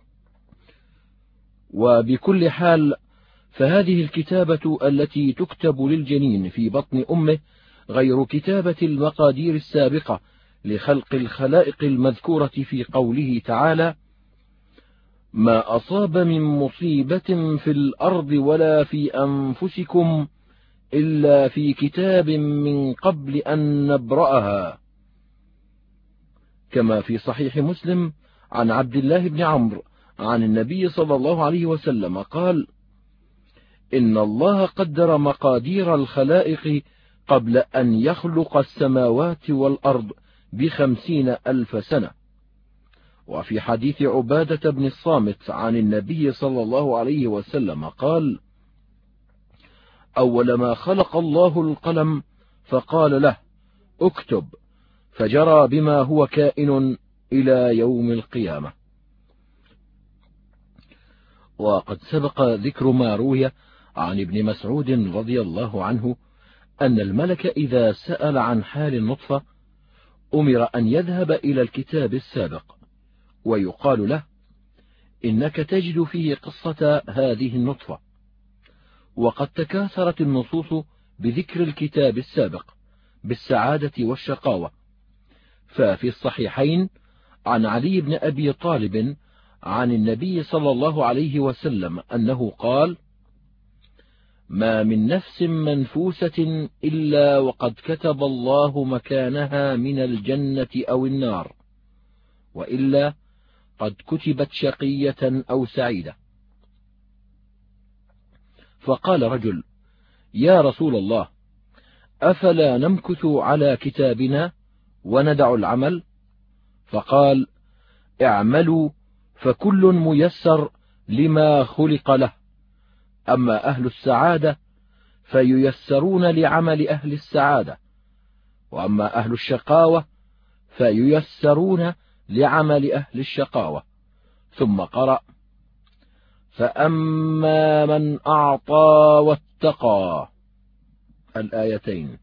وبكل حال، فهذه الكتابة التي تكتب للجنين في بطن أمه غير كتابة المقادير السابقة لخلق الخلائق المذكورة في قوله تعالى: ما أصاب من مصيبة في الأرض ولا في أنفسكم إلا في كتاب من قبل أن نبرأها. كما في صحيح مسلم عن عبد الله بن عمرو عن النبي صلى الله عليه وسلم قال: إن الله قدر مقادير الخلائق قبل أن يخلق السماوات والأرض بخمسين ألف سنة. وفي حديث عبادة بن الصامت عن النبي صلى الله عليه وسلم قال: أول ما خلق الله القلم فقال له: اكتب، فجرى بما هو كائن إلى يوم القيامة. وقد سبق ذكر ما روي عن ابن مسعود رضي الله عنه أن الملك إذا سأل عن حال النطفة أمر أن يذهب إلى الكتاب السابق ويقال له: إنك تجد فيه قصة هذه النطفة. وقد تكاثرت النصوص بذكر الكتاب السابق بالسعادة والشقاوة. ففي الصحيحين عن علي بن أبي طالب عن النبي صلى الله عليه وسلم أنه قال: ما من نفس منفوسة إلا وقد كتب الله مكانها من الجنة أو النار، وإلا قد كتبت شقية أو سعيدة. فقال رجل: يا رسول الله، أفلا نمكث على كتابنا وندع العمل؟ فقال: اعملوا فكل ميسر لما خلق له، أما أهل السعادة فييسرون لعمل أهل السعادة، وأما أهل الشقاوة فييسرون لعمل أهل الشقاوة. ثم قرأ: فأما من أعطى واتقى، الآيتين.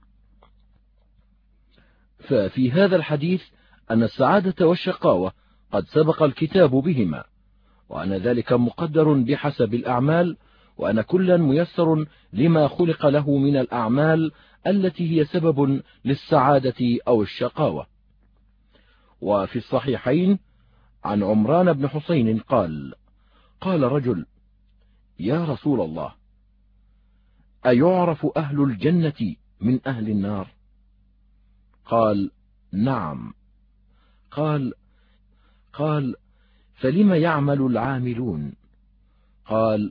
ففي هذا الحديث أن السعادة والشقاوة قد سبق الكتاب بهما، وأن ذلك مقدر بحسب الأعمال، وأن كلا ميسر لما خلق له من الأعمال التي هي سبب للسعادة أو الشقاوة. وفي الصحيحين عن عمران بن حسين قال: قال رجل: يا رسول الله، أيعرف أهل الجنة من أهل النار؟ قال: نعم. قال قال فلم يعمل العاملون؟ قال: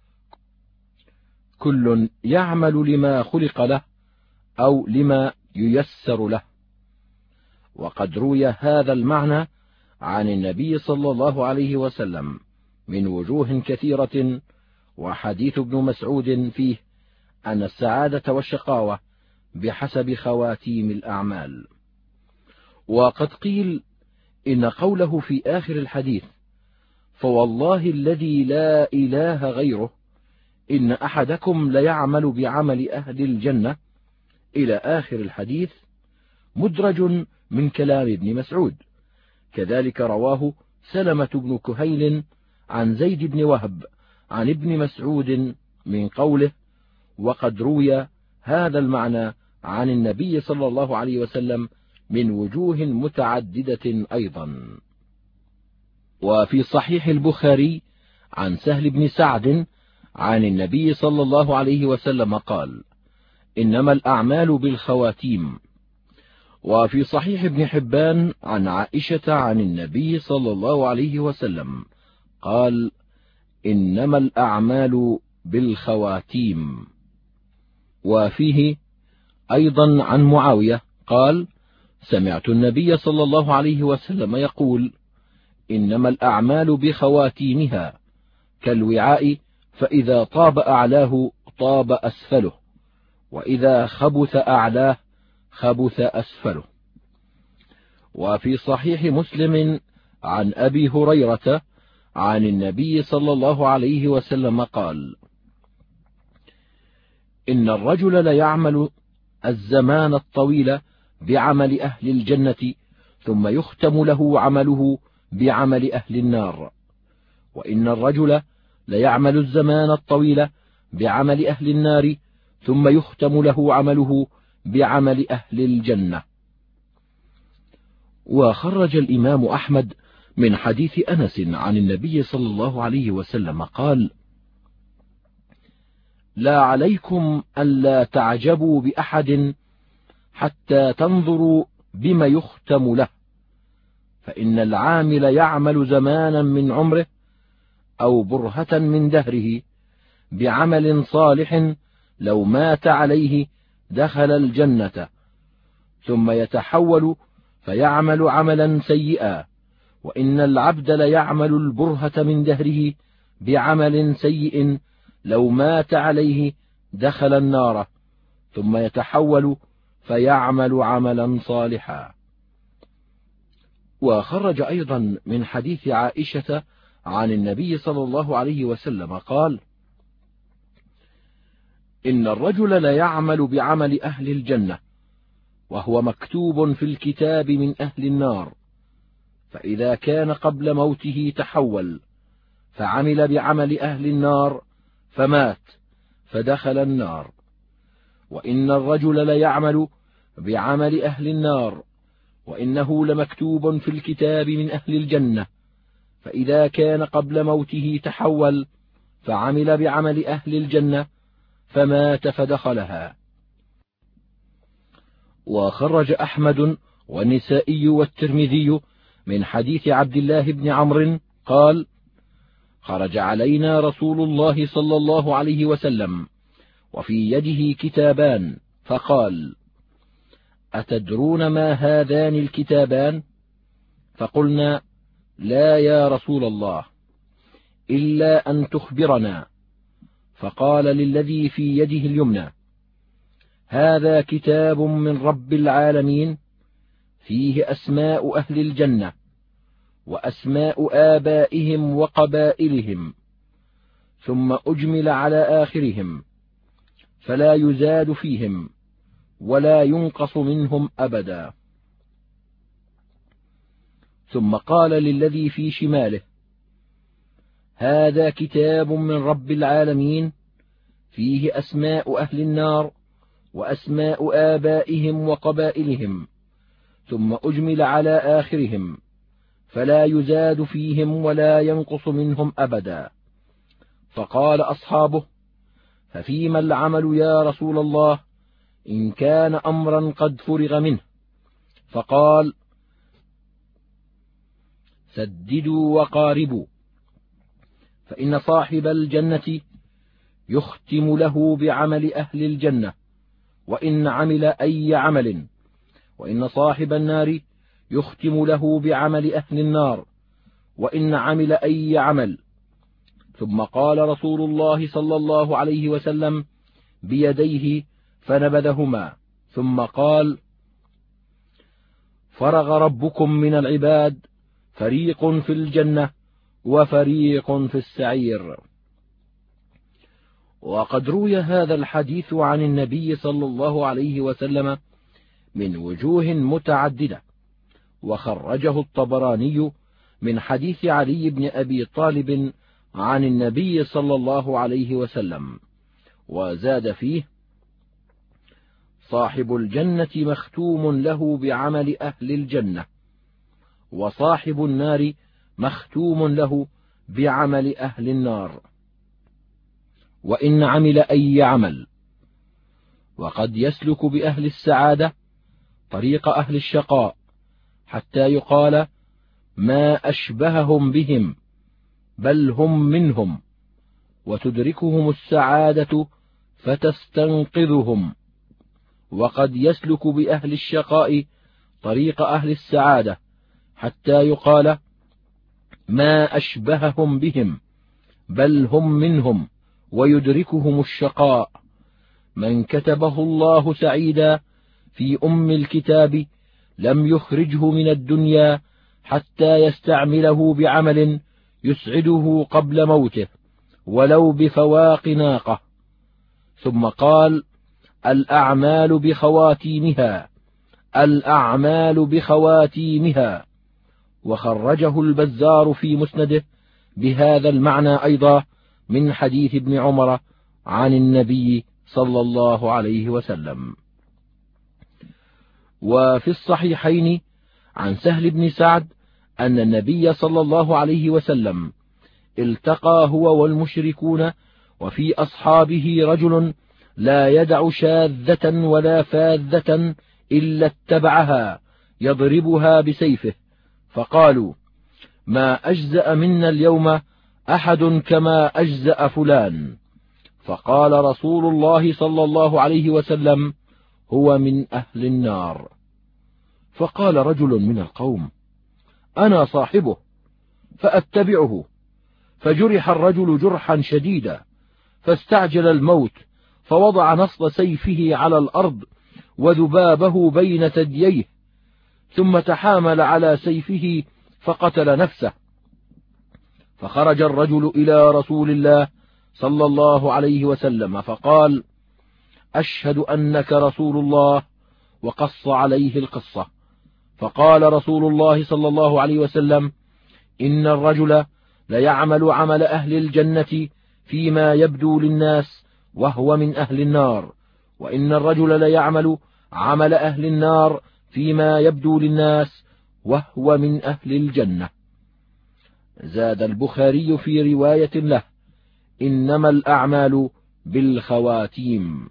كل يعمل لما خلق له أو لما ييسر له. وقد روي هذا المعنى عن النبي صلى الله عليه وسلم من وجوه كثيرة، وحديث ابن مسعود فيه أن السعادة والشقاوة بحسب خواتيم الأعمال. وقد قيل إن قوله في آخر الحديث فوالله الذي لا إله غيره إن أحدكم ليعمل بعمل أهل الجنة إلى آخر الحديث مدرج من كلام ابن مسعود. كذلك رواه سلمة بن كهيل عن زيد بن وهب عن ابن مسعود من قوله وقد روي هذا المعنى عن النبي صلى الله عليه وسلم من وجوه متعددة أيضا. وفي صحيح البخاري عن سهل بن سعد عن النبي صلى الله عليه وسلم قال إنما الأعمال بالخواتيم. وفي صحيح ابن حبان عن عائشة عن النبي صلى الله عليه وسلم قال إنما الأعمال بالخواتيم. وفيه أيضا عن معاوية قال سمعت النبي صلى الله عليه وسلم يقول إنما الأعمال بخواتيمها كالوعاء، فإذا طاب أعلاه طاب أسفله، وإذا خبث أعلاه خبث أسفله. وفي صحيح مسلم عن أبي هريرة عن النبي صلى الله عليه وسلم قال إن الرجل ليعمل الزمان الطويل بعمل أهل الجنة ثم يختم له عمله بعمل أهل النار، وإن الرجل ليعمل الزمان الطويل بعمل أهل النار ثم يختم له عمله بعمل أهل الجنة. وخرج الإمام أحمد من حديث أنس عن النبي صلى الله عليه وسلم قال لا عليكم ألا تعجبوا بأحد حتى تنظروا بما يختم له، فإن العامل يعمل زمانا من عمره أو برهة من دهره بعمل صالح لو مات عليه دخل الجنة، ثم يتحول فيعمل عملا سيئا، وإن العبد ليعمل البرهة من دهره بعمل سيء لو مات عليه دخل النار، ثم يتحول فيعمل عملا صالحا. وخرج أيضا من حديث عائشة عن النبي صلى الله عليه وسلم قال إن الرجل ليعمل بعمل أهل الجنة وهو مكتوب في الكتاب من أهل النار، فإذا كان قبل موته تحول فعمل بعمل أهل النار فمات فدخل النار، وإن الرجل ليعمل بعمل أهل النار وإنه لمكتوب في الكتاب من أهل الجنة، فإذا كان قبل موته تحول فعمل بعمل أهل الجنة فمات فدخلها. وخرج أحمد والنسائي والترمذي من حديث عبد الله بن عمرو قال خرج علينا رسول الله صلى الله عليه وسلم وفي يده كتابان، فقال أتدرون ما هذان الكتابان؟ فقلنا لا يا رسول الله، إلا أن تخبرنا. فقال للذي في يده اليمنى هذا كتاب من رب العالمين فيه أسماء أهل الجنة وأسماء آبائهم وقبائلهم، ثم أجمل على آخرهم فلا يزاد فيهم ولا ينقص منهم أبدا. ثم قال للذي في شماله هذا كتاب من رب العالمين فيه أسماء أهل النار وأسماء آبائهم وقبائلهم، ثم أجمل على آخرهم فلا يزاد فيهم ولا ينقص منهم أبدا. فقال أصحابه ففيما العمل يا رسول الله إن كان أمرا قد فرغ منه؟ فقال سددوا وقاربوا، فإن صاحب الجنة يختم له بعمل أهل الجنة وإن عمل أي عمل، وإن صاحب النار يختم له بعمل أهل النار، وإن عمل أي عمل. ثم قال رسول الله صلى الله عليه وسلم بيديه فنبذهما، ثم قال: فرغ ربكم من العباد، فريق في الجنة وفريق في السعير. وقد روي هذا الحديث عن النبي صلى الله عليه وسلم من وجوه متعددة، وخرجه الطبراني من حديث علي بن أبي طالب عن النبي صلى الله عليه وسلم، وزاد فيه: صاحب الجنة مختوم له بعمل أهل الجنة، وصاحب النار مختوم له بعمل أهل النار، وإن عمل أي عمل. وقد يسلك بأهل السعادة طريق أهل الشقاء حتى يقال: ما أشبههم بهم، بل هم منهم، وتدركهم السعادة فتستنقذهم. وقد يسلك بأهل الشقاء طريق أهل السعادة حتى يقال: ما أشبههم بهم، بل هم منهم، ويدركهم الشقاء. من كتبه الله سعيدا في أم الكتاب لم يخرجه من الدنيا حتى يستعمله بعمل يسعده قبل موته، ولو بفواق ناقة. ثم قال: الأعمال بخواتيمها، الأعمال بخواتيمها. وخرجه البزار في مسنده بهذا المعنى أيضا من حديث ابن عمر عن النبي صلى الله عليه وسلم. وفي الصحيحين عن سهل بن سعد أن النبي صلى الله عليه وسلم التقى هو والمشركون، وفي أصحابه رجل لا يدع شاذة ولا فاذة إلا اتبعها يضربها بسيفه، فقالوا: ما أجزأ منا اليوم أحد كما أجزأ فلان. فقال رسول الله صلى الله عليه وسلم: هو من أهل النار. فقال رجل من القوم: أنا صاحبه فأتبعه. فجرح الرجل جرحا شديدا، فاستعجل الموت، فوضع نصل سيفه على الأرض وذبابه بين ثدييه، ثم تحامل على سيفه فقتل نفسه. فخرج الرجل إلى رسول الله صلى الله عليه وسلم فقال: أشهد أنك رسول الله، وقص عليه القصة. فقال رسول الله صلى الله عليه وسلم: إن الرجل ليعمل عمل أهل الجنة فيما يبدو للناس وهو من أهل النار، وإن الرجل ليعمل عمل أهل النار فيما يبدو للناس وهو من أهل الجنة. زاد البخاري في رواية له: إنما الأعمال بالخواتيم.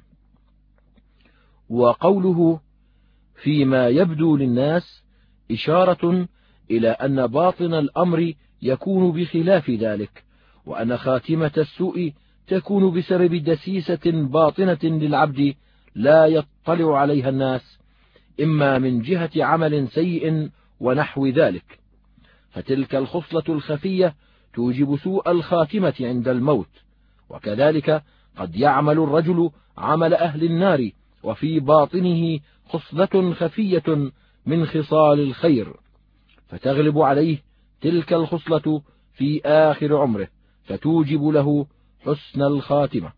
وقوله فيما يبدو للناس إشارة إلى أن باطن الأمر يكون بخلاف ذلك، وأن خاتمة السوء تكون بسبب دسيسة باطنة للعبد لا يطلع عليها الناس، إما من جهة عمل سيء ونحو ذلك. فتلك الخصلة الخفية توجب سوء الخاتمة عند الموت. وكذلك قد يعمل الرجل عمل أهل النار وفي باطنه خصلة خفية من خصال الخير، فتغلب عليه تلك الخصلة في آخر عمره، فتوجب له حسن الخاتمة.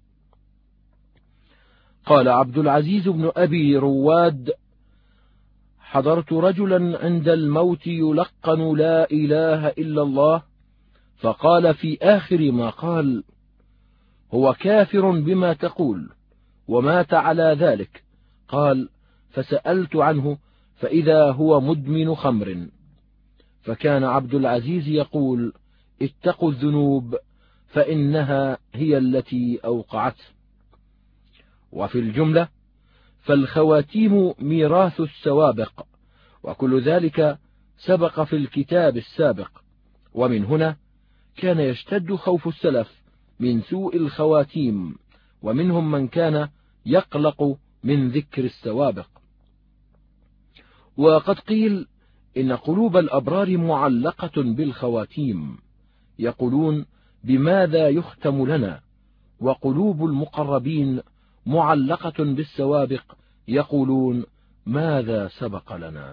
قال عبد العزيز بن أبي رواد: حضرت رجلا عند الموت يلقن لا إله إلا الله، فقال في آخر ما قال: هو كافر بما تقول، ومات على ذلك. قال: فسألت عنه فإذا هو مدمن خمر. فكان عبد العزيز يقول: اتقوا الذنوب فإنها هي التي أوقعته. وفي الجملة فالخواتيم ميراث السوابق، وكل ذلك سبق في الكتاب السابق. ومن هنا كان يشتد خوف السلف من سوء الخواتيم، ومنهم من كان يقلق من ذكر السوابق. وقد قيل إن قلوب الأبرار معلقة بالخواتيم، يقولون بماذا يختم لنا، وقلوب المقربين معلقة بالسوابق، يقولون ماذا سبق لنا.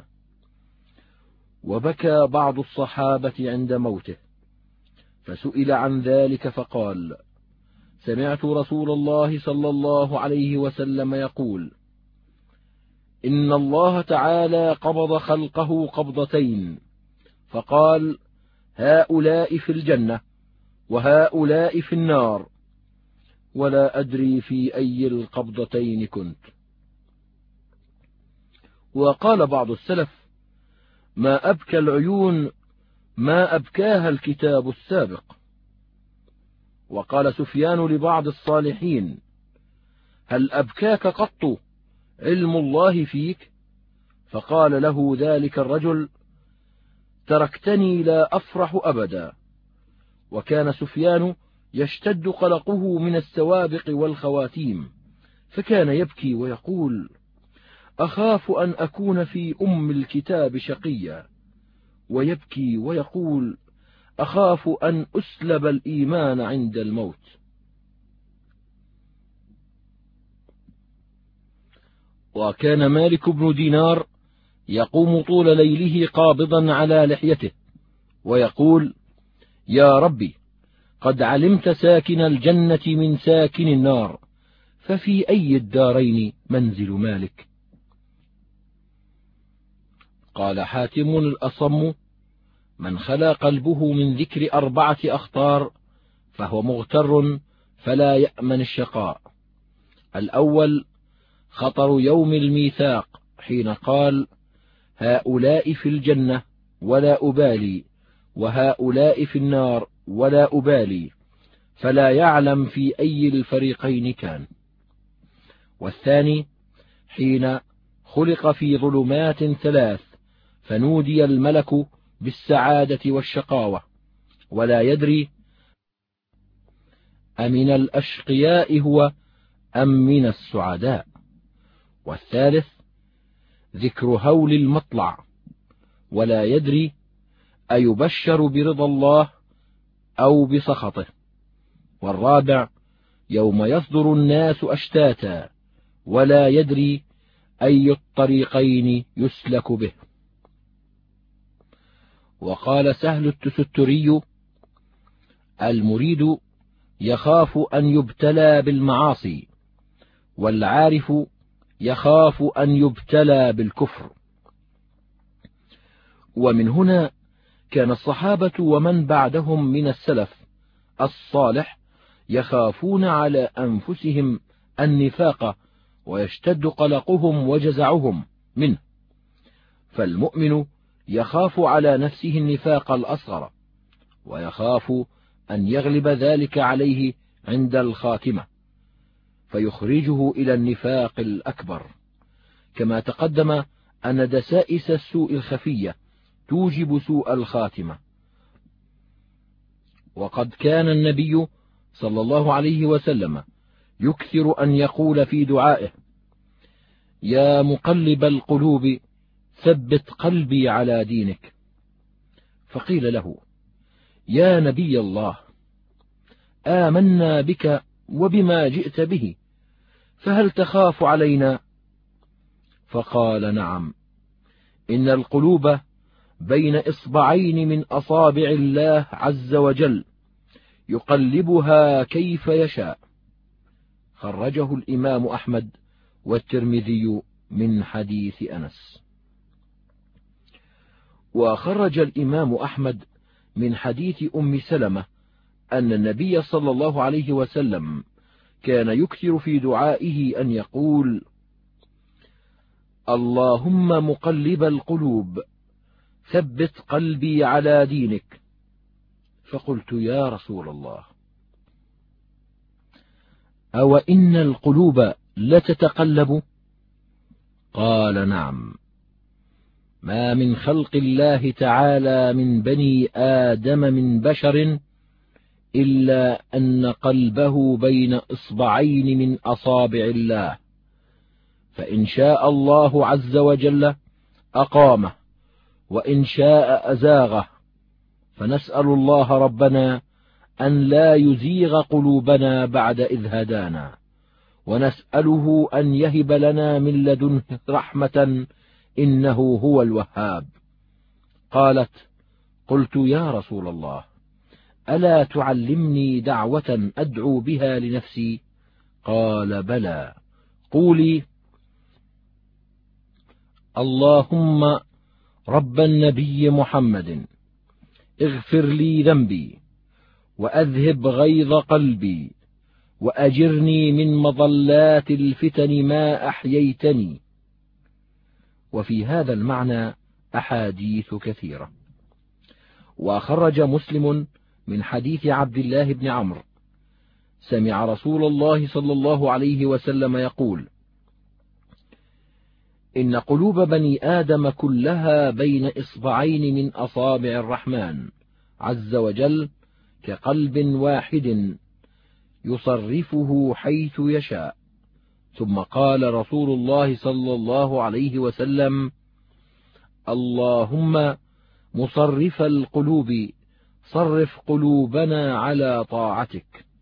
وبكى بعض الصحابة عند موته، فسئل عن ذلك فقال: سمعت رسول الله صلى الله عليه وسلم يقول: إن الله تعالى قبض خلقه قبضتين، فقال: هؤلاء في الجنة وهؤلاء في النار، ولا أدري في أي القبضتين كنت. وقال بعض السلف: ما أبكى العيون ما أبكاها الكتاب السابق. وقال سفيان لبعض الصالحين: هل أبكاك قط علم الله فيك؟ فقال له ذلك الرجل: تركتني لا أفرح أبدا. وكان سفيان يشتد قلقه من السوابق والخواتيم، فكان يبكي ويقول: أخاف أن أكون في أم الكتاب شقيا، ويبكي ويقول: أخاف أن أسلب الإيمان عند الموت. وكان مالك بن دينار يقوم طول ليله قابضا على لحيته ويقول: يا ربي، قد علمت ساكن الجنة من ساكن النار، ففي أي الدارين منزل مالك؟ قال حاتم الأصم: من خلا قلبه من ذكر أربعة أخطار فهو مغتر فلا يأمن الشقاء. الأول خطر يوم الميثاق، حين قال: هؤلاء في الجنة ولا أبالي، وهؤلاء في النار ولا أبالي، فلا يعلم في أي الفريقين كان. والثاني حين خلق في ظلمات ثلاث، فنودي الملك بالسعادة والشقاوة، ولا يدري أمن الأشقياء هو أم من السعداء. والثالث ذكر هول المطلع، ولا يدري أيبشر برضا الله أو بسخطه. والرابع يوم يصدر الناس أشتاتا، ولا يدري أي الطريقين يسلك به. وقال سهل التستري: المريد يخاف أن يبتلى بالمعاصي، والعارف يخاف أن يبتلى بالكفر. ومن هنا كان الصحابة ومن بعدهم من السلف الصالح يخافون على أنفسهم النفاق، ويشتد قلقهم وجزعهم منه. فالمؤمن يخاف على نفسه النفاق الأصغر، ويخاف أن يغلب ذلك عليه عند الخاتمة فيخرجه إلى النفاق الأكبر، كما تقدم أن دسائس السوء الخفية توجب سوء الخاتمة. وقد كان النبي صلى الله عليه وسلم يكثر أن يقول في دعائه: يا مقلب القلوب ثبت قلبي على دينك. فقيل له: يا نبي الله، آمنا بك وبما جئت به، فهل تخاف علينا؟ فقال: نعم، إن القلوب بين إصبعين من أصابع الله عز وجل يقلبها كيف يشاء. خرجه الإمام أحمد والترمذي من حديث أنس. وخرج الإمام أحمد من حديث أم سلمة أن النبي صلى الله عليه وسلم كان يكثر في دعائه أن يقول: اللهم مقلب القلوب ثبت قلبي على دينك. فقلت: يا رسول الله، أو إن القلوب لتتقلب؟ قال: نعم، ما من خلق الله تعالى من بني آدم من بشر إلا أن قلبه بين إصبعين من أصابع الله، فإن شاء الله عز وجل أقامه، وإن شاء أزاغه، فنسأل الله ربنا أن لا يزيغ قلوبنا بعد إذ هدانا، ونسأله أن يهب لنا من لدنه رحمة إنه هو الوهاب. قالت: قلت يا رسول الله، ألا تعلمني دعوة أدعو بها لنفسي؟ قال: بلى، قولي: اللهم رب النبي محمد، اغفر لي ذنبي، وأذهب غيظ قلبي، وأجرني من مضلات الفتن ما أحييتني. وفي هذا المعنى أحاديث كثيرة. وخرج مسلم من حديث عبد الله بن عمرو: سمع رسول الله صلى الله عليه وسلم يقول: إن قلوب بني آدم كلها بين إصبعين من أصابع الرحمن عز وجل كقلب واحد يصرفه حيث يشاء. ثم قال رسول الله صلى الله عليه وسلم: اللهم مصرف القلوب، صرف قلوبنا على طاعتك.